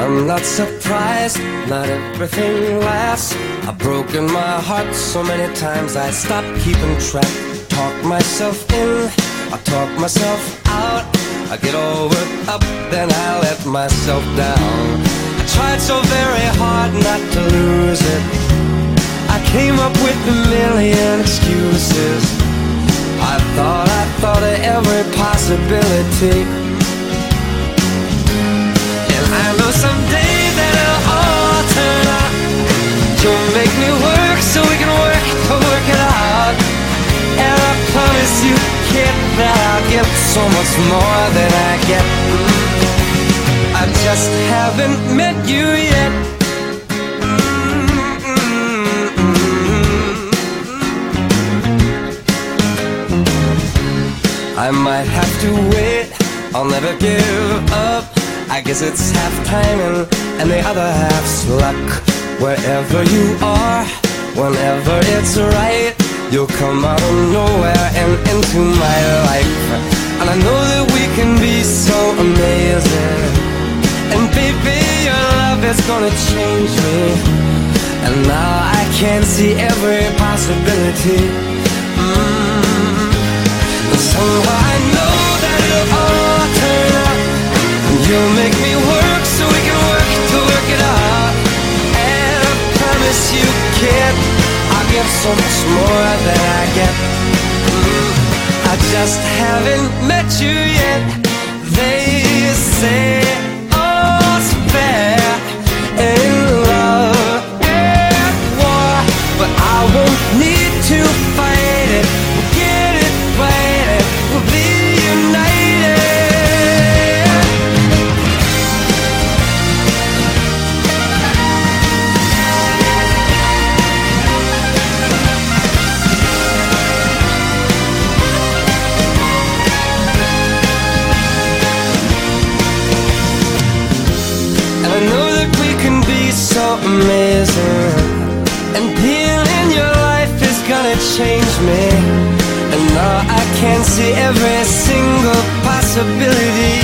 I'm not surprised, not everything lasts. I've broken my heart so many times I stopped keeping track. Talk myself in, I talk myself out. I get all worked up, then I let myself down. I tried so very hard not to lose it. I came up with a million excuses. I thought of every possibility. And I know someday that it'll all turn out. You'll make me work so we can work it out. And I promise you, kid, that I'll give so much more than I get. I just haven't met you yet. I might have to wait, I'll never give up. I guess it's half timing and the other half's luck. Wherever you are, whenever it's right, you'll come out of nowhere and into my life. And I know that we can be so amazing. And baby, your love is gonna change me. And now I can see every possibility. Somehow I know that it'll all turn out. You'll make me work so we can work it out. And I promise you, kid, I'll give so much more than I get. I just haven't met you yet. They say all's fair in love and war, but I won't need to fight it. We'll get it right, we'll be united. And I know that we can be so amazing. And being in your life is gonna change me. And now I can see every single possibility.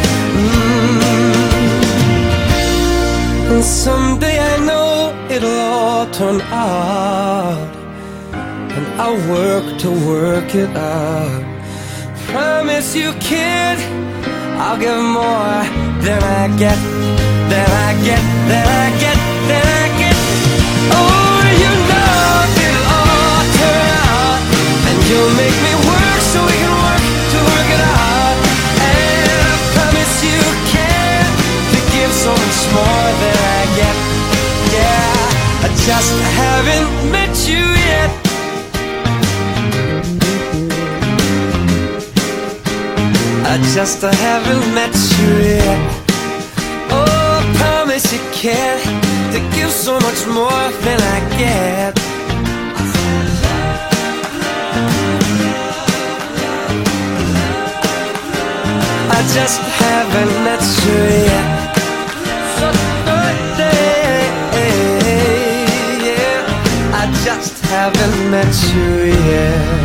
And someday I know it'll all turn out. And I'll work to work it out. Promise you, kid, I'll give more than I get, than I get, than I get, than I get. Oh, you know it'll all turn out. And you'll make me work so we can work it out. And I promise you, kid, to give so much more than I get. Yeah, I just haven't met you yet. I just haven't met you yet. Oh, I promise you, kid, to give so much more than I get. I just haven't met you yet. So birthday, yeah, I just haven't met you yet.